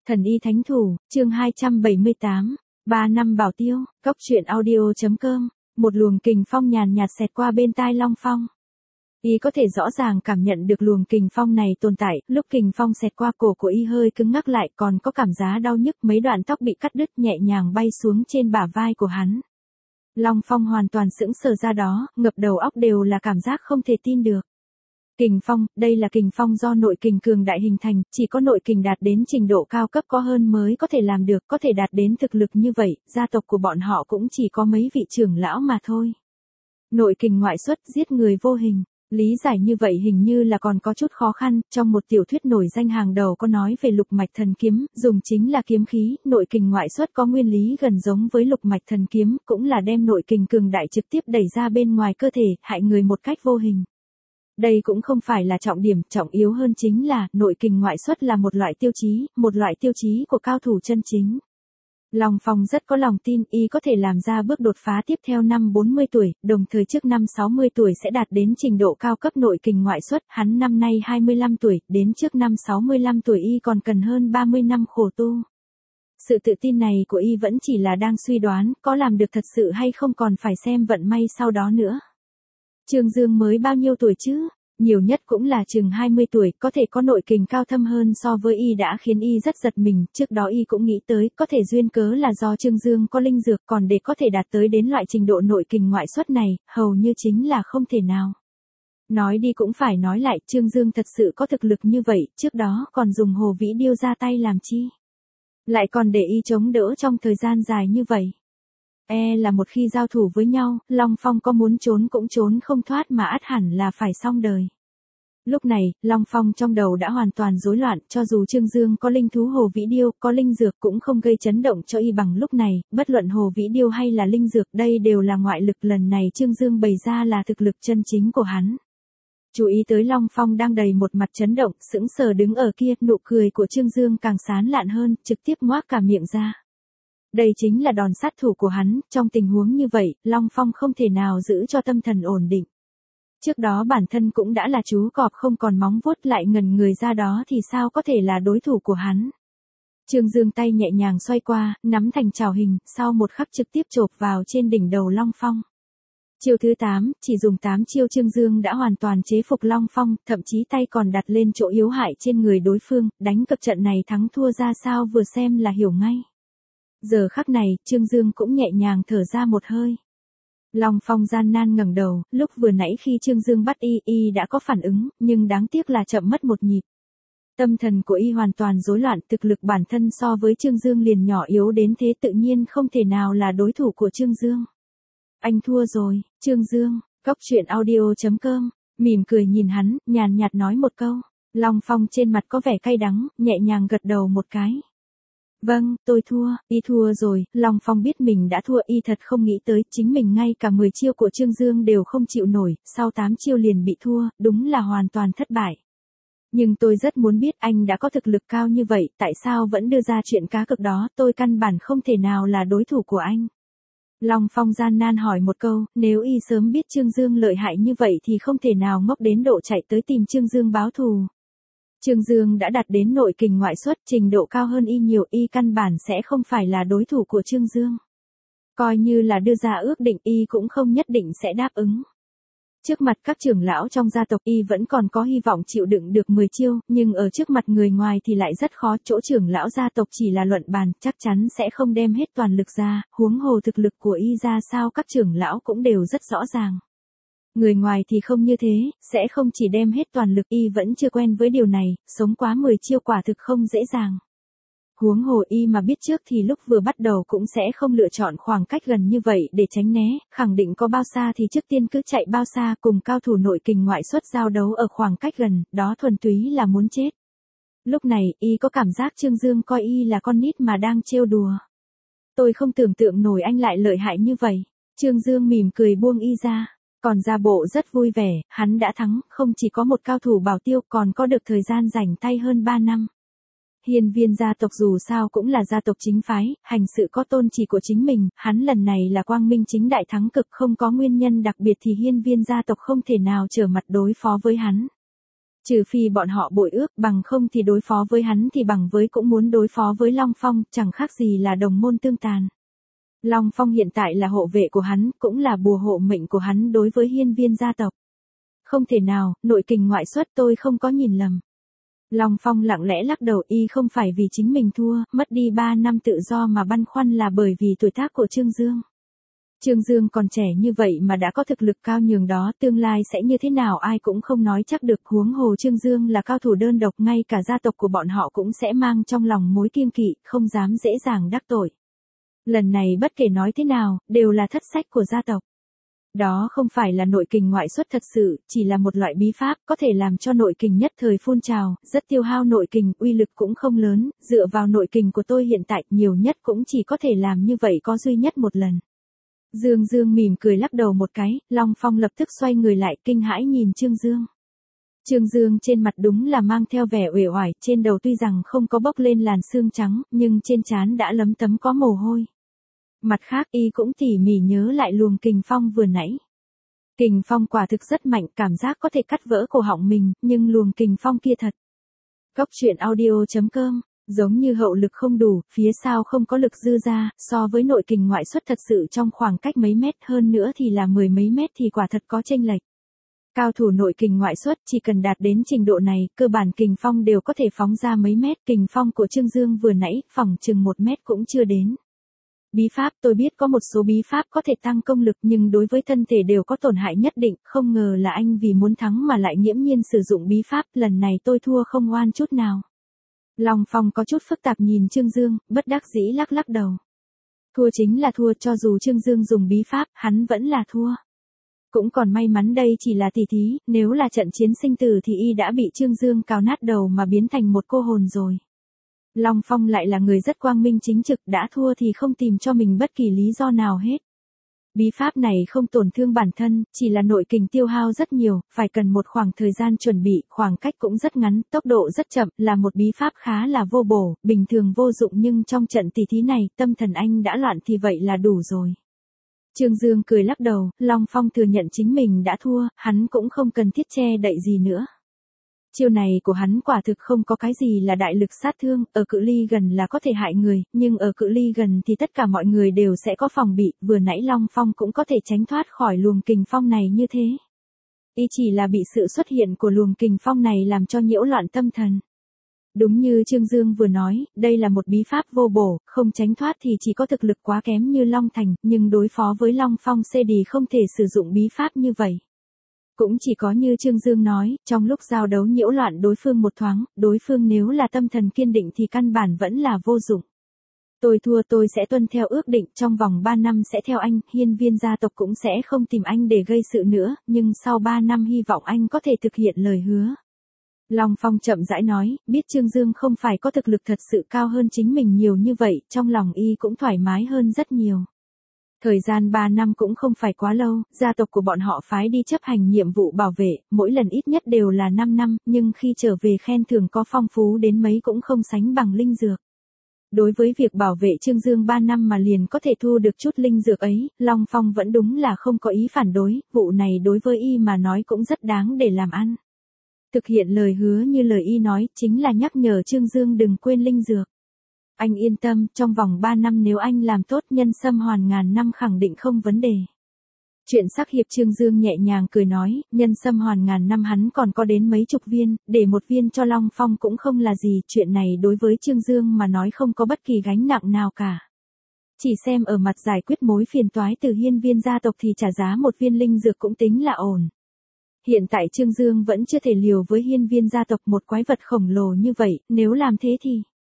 Thần y thánh thủ, chương 278, 3 năm bảo tiêu, Cốc truyện audio.com, một luồng kình phong nhàn nhạt xẹt qua bên tai Long Phong. Y có thể rõ ràng cảm nhận được luồng kình phong này tồn tại, lúc kình phong xẹt qua cổ của y hơi cứng ngắc lại, còn có cảm giác đau nhức, mấy đoạn tóc bị cắt đứt nhẹ nhàng bay xuống trên bả vai của hắn. Long Phong hoàn toàn sững sờ ra đó, ngập đầu óc đều là cảm giác không thể tin được. Kình phong, đây là kình phong do nội kình cường đại hình thành, chỉ có nội kình đạt đến trình độ cao cấp có hơn mới có thể làm được, có thể đạt đến thực lực như vậy, gia tộc của bọn họ cũng chỉ có mấy vị trưởng lão mà thôi. Nội kình ngoại xuất giết người vô hình, lý giải như vậy hình như là còn có chút khó khăn, trong một tiểu thuyết nổi danh hàng đầu có nói về lục mạch thần kiếm, dùng chính là kiếm khí, nội kình ngoại xuất có nguyên lý gần giống với lục mạch thần kiếm, cũng là đem nội kình cường đại trực tiếp đẩy ra bên ngoài cơ thể, hại người một cách vô hình. Đây cũng không phải là trọng điểm, trọng yếu hơn chính là, nội kình ngoại xuất là một loại tiêu chí của cao thủ chân chính. Long Phong rất có lòng tin y có thể làm ra bước đột phá tiếp theo năm 40 tuổi, đồng thời trước năm 60 tuổi sẽ đạt đến trình độ cao cấp nội kình ngoại xuất, hắn năm nay 25 tuổi, đến trước năm 65 tuổi y còn cần hơn 30 năm khổ tu. Sự tự tin này của y vẫn chỉ là đang suy đoán, có làm được thật sự hay không còn phải xem vận may sau đó nữa. Trương Dương mới bao nhiêu tuổi chứ? Nhiều nhất cũng là chừng 20 tuổi, có thể có nội kình cao thâm hơn so với y đã khiến y rất giật mình, trước đó y cũng nghĩ tới, có thể duyên cớ là do Trương Dương có linh dược, còn để có thể đạt tới đến loại trình độ nội kình ngoại xuất này, hầu như chính là không thể nào. Nói đi cũng phải nói lại, Trương Dương thật sự có thực lực như vậy, trước đó còn dùng Hồ Vĩ Điêu ra tay làm chi? Lại còn để y chống đỡ trong thời gian dài như vậy. Là một khi giao thủ với nhau, Long Phong có muốn trốn cũng trốn không thoát mà ắt hẳn là phải xong đời. Lúc này, Long Phong trong đầu đã hoàn toàn rối loạn, cho dù Trương Dương có linh thú Hồ Vĩ Điêu, có linh dược cũng không gây chấn động cho y bằng lúc này, bất luận Hồ Vĩ Điêu hay là linh dược đây đều là ngoại lực, lần này Trương Dương bày ra là thực lực chân chính của hắn. Chú ý tới Long Phong đang đầy một mặt chấn động, sững sờ đứng ở kia, nụ cười của Trương Dương càng sán lạn hơn, trực tiếp ngoác cả miệng ra. Đây chính là đòn sát thủ của hắn, trong tình huống như vậy, Long Phong không thể nào giữ cho tâm thần ổn định. Trước đó bản thân cũng đã là chú cọp không còn móng vuốt, lại ngần người ra đó thì sao có thể là đối thủ của hắn. Trương Dương tay nhẹ nhàng xoay qua, nắm thành chảo hình, sau một khắc trực tiếp chộp vào trên đỉnh đầu Long Phong. Chiêu thứ 8, chỉ dùng 8 chiêu Trương Dương đã hoàn toàn chế phục Long Phong, thậm chí tay còn đặt lên chỗ yếu hại trên người đối phương, đánh cược trận này thắng thua ra sao vừa xem là hiểu ngay. Giờ khắc này, Trương Dương cũng nhẹ nhàng thở ra một hơi. Long Phong gian nan ngẩng đầu, lúc vừa nãy khi Trương Dương bắt y đã có phản ứng, nhưng đáng tiếc là chậm mất một nhịp. Tâm thần của y hoàn toàn rối loạn, thực lực bản thân so với Trương Dương liền nhỏ yếu đến thế, tự nhiên không thể nào là đối thủ của Trương Dương. Anh thua rồi, Trương Dương. Cốc truyện audio.com, mỉm cười nhìn hắn, nhàn nhạt nói một câu. Long Phong trên mặt có vẻ cay đắng, nhẹ nhàng gật đầu một cái. Vâng, tôi thua, y thua rồi. Long Phong biết mình đã thua, y thật không nghĩ tới, chính mình ngay cả 10 chiêu của Trương Dương đều không chịu nổi, sau 8 chiêu liền bị thua, đúng là hoàn toàn thất bại. Nhưng tôi rất muốn biết anh đã có thực lực cao như vậy, tại sao vẫn đưa ra chuyện cá cược đó, tôi căn bản không thể nào là đối thủ của anh. Long Phong gian nan hỏi một câu, nếu y sớm biết Trương Dương lợi hại như vậy thì không thể nào ngốc đến độ chạy tới tìm Trương Dương báo thù. Trương Dương đã đạt đến nội kình ngoại xuất, trình độ cao hơn y nhiều, y căn bản sẽ không phải là đối thủ của Trương Dương. Coi như là đưa ra ước định, y cũng không nhất định sẽ đáp ứng. Trước mặt các trưởng lão trong gia tộc y vẫn còn có hy vọng chịu đựng được 10 chiêu, nhưng ở trước mặt người ngoài thì lại rất khó, chỗ trưởng lão gia tộc chỉ là luận bàn, chắc chắn sẽ không đem hết toàn lực ra, huống hồ thực lực của y ra sao các trưởng lão cũng đều rất rõ ràng. Người ngoài thì không như thế, sẽ không chỉ đem hết toàn lực, y vẫn chưa quen với điều này, sống quá 10 chiêu quả thực không dễ dàng. Huống hồ y mà biết trước thì lúc vừa bắt đầu cũng sẽ không lựa chọn khoảng cách gần như vậy để tránh né, khẳng định có bao xa thì trước tiên cứ chạy bao xa, cùng cao thủ nội kình ngoại xuất giao đấu ở khoảng cách gần, đó thuần túy là muốn chết. Lúc này, y có cảm giác Trương Dương coi y là con nít mà đang trêu đùa. Tôi không tưởng tượng nổi anh lại lợi hại như vậy. Trương Dương mỉm cười buông y ra. Còn ra bộ rất vui vẻ, hắn đã thắng, không chỉ có một cao thủ bảo tiêu còn có được thời gian rảnh tay hơn 3 năm. Hiên Viên gia tộc dù sao cũng là gia tộc chính phái, hành sự có tôn chỉ của chính mình, hắn lần này là quang minh chính đại thắng cực, không có nguyên nhân đặc biệt thì Hiên Viên gia tộc không thể nào trở mặt đối phó với hắn. Trừ phi bọn họ bội ước, bằng không thì đối phó với hắn thì bằng với cũng muốn đối phó với Long Phong, chẳng khác gì là đồng môn tương tàn. Long Phong hiện tại là hộ vệ của hắn, cũng là bùa hộ mệnh của hắn đối với hiên viên gia tộc. Không thể nào, nội kình ngoại xuất tôi không có nhìn lầm. Long Phong lặng lẽ lắc đầu, y không phải vì chính mình thua, mất đi 3 năm tự do mà băn khoăn là bởi vì tuổi tác của Trương Dương. Trương Dương còn trẻ như vậy mà đã có thực lực cao nhường đó, tương lai sẽ như thế nào ai cũng không nói chắc được, huống hồ Trương Dương là cao thủ đơn độc, ngay cả gia tộc của bọn họ cũng sẽ mang trong lòng mối kiêng kỵ, không dám dễ dàng đắc tội. Lần này bất kể nói thế nào, đều là thất sách của gia tộc. Đó không phải là nội kình ngoại xuất thật sự, chỉ là một loại bí pháp, có thể làm cho nội kình nhất thời phun trào, rất tiêu hao nội kình, uy lực cũng không lớn, dựa vào nội kình của tôi hiện tại, nhiều nhất cũng chỉ có thể làm như vậy có duy nhất một lần. Dương Dương mỉm cười lắc đầu một cái, Long Phong lập tức xoay người lại, kinh hãi nhìn Trương Dương. Trương Dương trên mặt đúng là mang theo vẻ uể oải, trên đầu tuy rằng không có bốc lên làn xương trắng, nhưng trên trán đã lấm tấm có mồ hôi. Mặt khác y cũng tỉ mỉ nhớ lại luồng kình phong vừa nãy. Kình phong quả thực rất mạnh, cảm giác có thể cắt vỡ cổ họng mình, nhưng luồng kình phong kia thật. Cốc truyện audio.com, giống như hậu lực không đủ, phía sau không có lực dư ra, so với nội kình ngoại xuất thật sự trong khoảng cách mấy mét, hơn nữa thì là 10 mấy mét thì quả thật có chênh lệch. Cao thủ nội kình ngoại xuất chỉ cần đạt đến trình độ này, cơ bản kình phong đều có thể phóng ra mấy mét, kình phong của Trương Dương vừa nãy, phỏng chừng 1 mét cũng chưa đến. Bí pháp, tôi biết có một số bí pháp có thể tăng công lực nhưng đối với thân thể đều có tổn hại nhất định, không ngờ là anh vì muốn thắng mà lại nghiễm nhiên sử dụng bí pháp, lần này tôi thua không oan chút nào. Long Phong có chút phức tạp nhìn Trương Dương, bất đắc dĩ lắc lắc đầu. Thua chính là thua, cho dù Trương Dương dùng bí pháp, hắn vẫn là thua. Cũng còn may mắn đây chỉ là tỉ thí, nếu là trận chiến sinh tử thì y đã bị Trương Dương cào nát đầu mà biến thành một cô hồn rồi. Long Phong lại là người rất quang minh chính trực, đã thua thì không tìm cho mình bất kỳ lý do nào hết. Bí pháp này không tổn thương bản thân, chỉ là nội kình tiêu hao rất nhiều, phải cần một khoảng thời gian chuẩn bị, khoảng cách cũng rất ngắn, tốc độ rất chậm, là một bí pháp khá là vô bổ, bình thường vô dụng nhưng trong trận tỷ thí này, tâm thần anh đã loạn thì vậy là đủ rồi. Trương Dương cười lắc đầu, Long Phong thừa nhận chính mình đã thua, hắn cũng không cần thiết che đậy gì nữa. Chiêu này của hắn quả thực không có cái gì là đại lực sát thương, ở cự ly gần là có thể hại người, nhưng ở cự ly gần thì tất cả mọi người đều sẽ có phòng bị, vừa nãy Long Phong cũng có thể tránh thoát khỏi luồng kình phong này như thế. Y chỉ là bị sự xuất hiện của luồng kình phong này làm cho nhiễu loạn tâm thần. Đúng như Trương Dương vừa nói, đây là một bí pháp vô bổ, không tránh thoát thì chỉ có thực lực quá kém như Long Thành, nhưng đối phó với Long Phong CD không thể sử dụng bí pháp như vậy. Cũng chỉ có như Trương Dương nói, trong lúc giao đấu nhiễu loạn đối phương một thoáng, đối phương nếu là tâm thần kiên định thì căn bản vẫn là vô dụng. Tôi thua, tôi sẽ tuân theo ước định, trong vòng 3 năm sẽ theo anh, hiên viên gia tộc cũng sẽ không tìm anh để gây sự nữa, nhưng sau 3 năm hy vọng anh có thể thực hiện lời hứa. Long Phong chậm rãi nói, biết Trương Dương không phải có thực lực thật sự cao hơn chính mình nhiều như vậy, trong lòng y cũng thoải mái hơn rất nhiều. Thời gian 3 năm cũng không phải quá lâu, gia tộc của bọn họ phái đi chấp hành nhiệm vụ bảo vệ, mỗi lần ít nhất đều là 5 năm, nhưng khi trở về khen thưởng có phong phú đến mấy cũng không sánh bằng linh dược. Đối với việc bảo vệ Trương Dương 3 năm mà liền có thể thu được chút linh dược ấy, Long Phong vẫn đúng là không có ý phản đối, vụ này đối với y mà nói cũng rất đáng để làm ăn. Thực hiện lời hứa như lời y nói, chính là nhắc nhở Trương Dương đừng quên linh dược. Anh yên tâm, trong vòng 3 năm nếu anh làm tốt nhân sâm hoàn ngàn năm khẳng định không vấn đề. Chuyện sắc hiệp Trương Dương nhẹ nhàng cười nói, nhân sâm hoàn ngàn năm hắn còn có đến mấy chục viên, để một viên cho Long Phong cũng không là gì, chuyện này đối với Trương Dương mà nói không có bất kỳ gánh nặng nào cả. Chỉ xem ở mặt giải quyết mối phiền toái từ hiên viên gia tộc thì trả giá một viên linh dược cũng tính là ổn. Hiện tại Trương Dương vẫn chưa thể liều với hiên viên gia tộc một quái vật khổng lồ như vậy, nếu làm thế thì...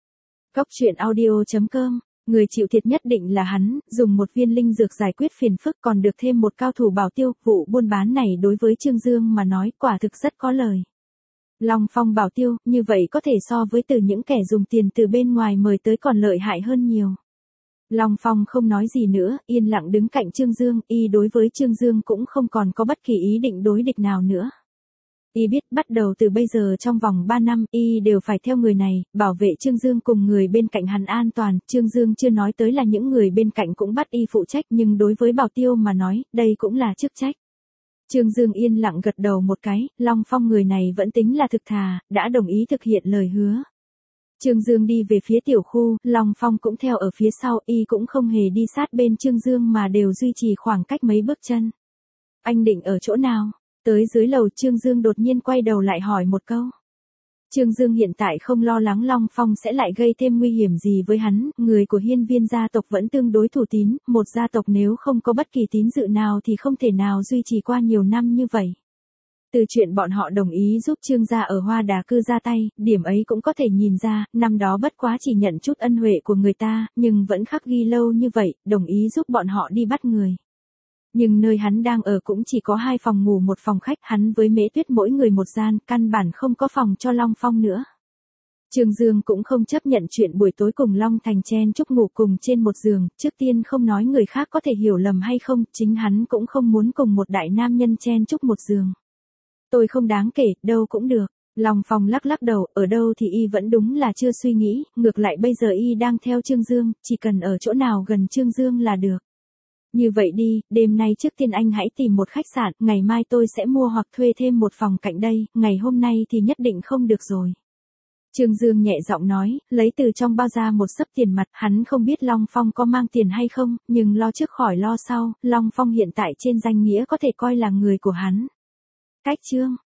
Cốc truyện audio.com, người chịu thiệt nhất định là hắn, dùng một viên linh dược giải quyết phiền phức còn được thêm một cao thủ bảo tiêu, vụ buôn bán này đối với Trương Dương mà nói quả thực rất có lời. Long Phong bảo tiêu, như vậy có thể so với từ những kẻ dùng tiền từ bên ngoài mời tới còn lợi hại hơn nhiều. Long Phong không nói gì nữa, yên lặng đứng cạnh Trương Dương, y đối với Trương Dương cũng không còn có bất kỳ ý định đối địch nào nữa. Y biết bắt đầu từ bây giờ trong vòng 3 năm, y đều phải theo người này, bảo vệ Trương Dương cùng người bên cạnh hắn an toàn, Trương Dương chưa nói tới là những người bên cạnh cũng bắt y phụ trách nhưng đối với bảo tiêu mà nói, đây cũng là chức trách. Trương Dương yên lặng gật đầu một cái, Long Phong người này vẫn tính là thực thà, đã đồng ý thực hiện lời hứa. Trương Dương đi về phía tiểu khu, Long Phong cũng theo ở phía sau, y cũng không hề đi sát bên Trương Dương mà đều duy trì khoảng cách mấy bước chân. Anh định ở chỗ nào? Tới dưới lầu Trương Dương đột nhiên quay đầu lại hỏi một câu. Trương Dương hiện tại không lo lắng Long Phong sẽ lại gây thêm nguy hiểm gì với hắn, người của Hiên Viên gia tộc vẫn tương đối thủ tín, một gia tộc nếu không có bất kỳ tín dự nào thì không thể nào duy trì qua nhiều năm như vậy. Từ chuyện bọn họ đồng ý giúp Trương gia ở Hoa Đà cư ra tay, điểm ấy cũng có thể nhìn ra, năm đó bất quá chỉ nhận chút ân huệ của người ta, nhưng vẫn khắc ghi lâu như vậy, đồng ý giúp bọn họ đi bắt người. Nhưng nơi hắn đang ở cũng chỉ có 2 phòng ngủ 1 phòng khách, hắn với Mễ Tuyết mỗi người một gian, căn bản không có phòng cho Long Phong nữa. Trương Dương cũng không chấp nhận chuyện buổi tối cùng Long Thành chen chúc ngủ cùng trên một giường, trước tiên không nói người khác có thể hiểu lầm hay không, chính hắn cũng không muốn cùng một đại nam nhân chen chúc một giường. Tôi không đáng kể, đâu cũng được. Long Phong lắc lắc đầu, ở đâu thì y vẫn đúng là chưa suy nghĩ, ngược lại bây giờ y đang theo Trương Dương, chỉ cần ở chỗ nào gần Trương Dương là được. Như vậy đi, đêm nay trước tiên anh hãy tìm một khách sạn, ngày mai tôi sẽ mua hoặc thuê thêm một phòng cạnh đây, ngày hôm nay thì nhất định không được rồi. Trương Dương nhẹ giọng nói, lấy từ trong bao ra một xấp tiền mặt, hắn không biết Long Phong có mang tiền hay không, nhưng lo trước khỏi lo sau, Long Phong hiện tại trên danh nghĩa có thể coi là người của hắn. Cách chương